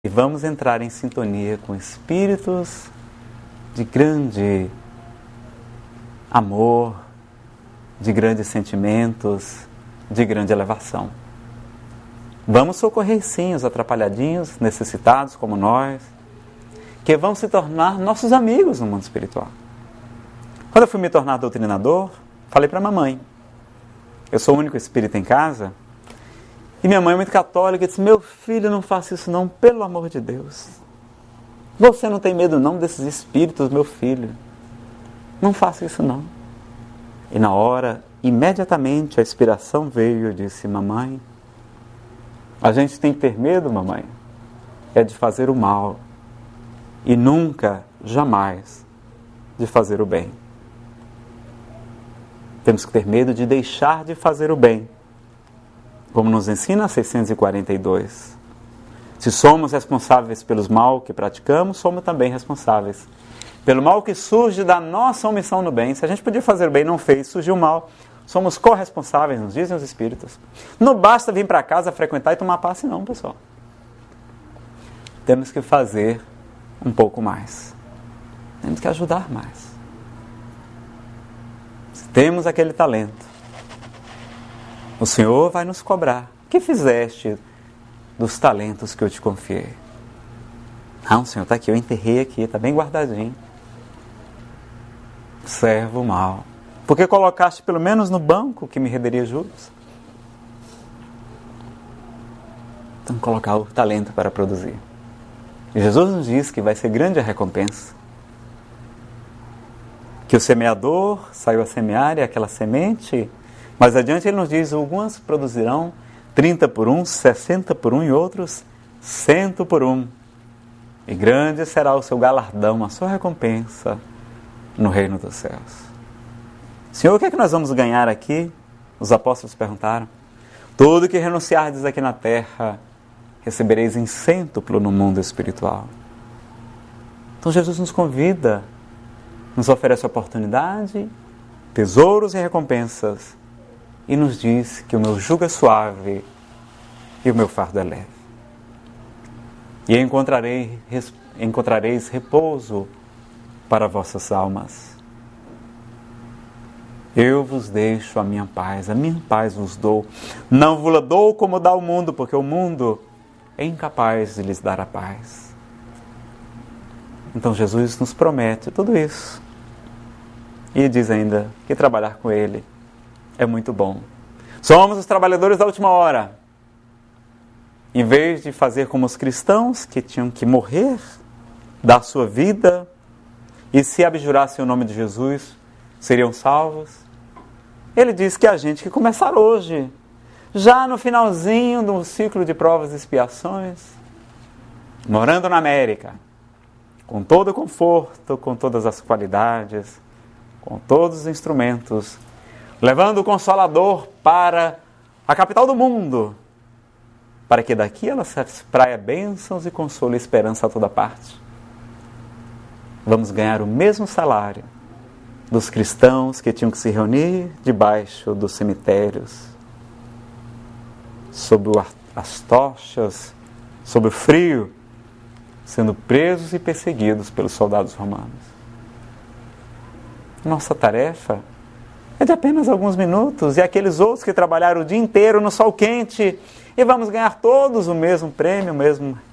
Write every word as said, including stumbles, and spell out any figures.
E vamos entrar em sintonia com espíritos de grande amor, de grandes sentimentos, de grande elevação. Vamos socorrer sim os atrapalhadinhos, necessitados como nós, que vão se tornar nossos amigos no mundo espiritual. Quando eu fui me tornar doutrinador, falei para a mamãe. Eu sou o único espírita em casa. E minha mãe é muito católica, disse: meu filho, não faça isso não, pelo amor de Deus. Você não tem medo não desses espíritos, meu filho. Não faça isso não. E na hora, imediatamente, a inspiração veio e eu disse: mamãe, a gente tem que ter medo, mamãe, é de fazer o mal. E nunca, jamais, de fazer o bem. Temos que ter medo de deixar de fazer o bem. Como nos ensina seiscentos e quarenta e dois. Se somos responsáveis pelos mal que praticamos, somos também responsáveis pelo mal que surge da nossa omissão no bem. Se a gente podia fazer o bem e não fez, surgiu o mal. Somos corresponsáveis, nos dizem os espíritos. Não basta vir para casa, frequentar e tomar passe não, pessoal. Temos que fazer um pouco mais. Temos que ajudar mais. Se temos aquele talento, o Senhor vai nos cobrar. O que fizeste dos talentos que eu te confiei? Não, Senhor, está aqui, eu enterrei aqui, está bem guardadinho. Servo mal. Porque colocaste pelo menos no banco que me renderia juros? Então, colocar o talento para produzir. E Jesus nos diz que vai ser grande a recompensa. Que o semeador saiu a semear e aquela semente... Mais adiante ele nos diz: alguns produzirão trinta por um, sessenta por um e outros cento por um. E grande será o seu galardão, a sua recompensa no reino dos céus. Senhor, o que é que nós vamos ganhar aqui? Os apóstolos perguntaram. Tudo que renunciardes aqui na terra, recebereis em cêntuplo no mundo espiritual. Então Jesus nos convida, nos oferece oportunidade, tesouros e recompensas, e nos diz que o meu jugo é suave e o meu fardo é leve. E encontrarei, encontrareis repouso para vossas almas. Eu vos deixo a minha paz, a minha paz vos dou. Não vos la dou como dá o mundo, porque o mundo é incapaz de lhes dar a paz. Então Jesus nos promete tudo isso. E diz ainda que trabalhar com Ele é muito bom. Somos os trabalhadores da última hora. Em vez de fazer como os cristãos que tinham que morrer, dar sua vida, e se abjurassem o nome de Jesus, seriam salvos. Ele diz que a gente que começar hoje, já no finalzinho do ciclo de provas e expiações, morando na América, com todo o conforto, com todas as qualidades, com todos os instrumentos, levando o Consolador para a capital do mundo, para que daqui ela se espraia bênçãos e consolo e esperança a toda parte. Vamos ganhar o mesmo salário dos cristãos que tinham que se reunir debaixo dos cemitérios, sob as tochas, sob o frio, sendo presos e perseguidos pelos soldados romanos. Nossa tarefa é de apenas alguns minutos, e aqueles outros que trabalharam o dia inteiro no sol quente, e vamos ganhar todos o mesmo prêmio, o mesmo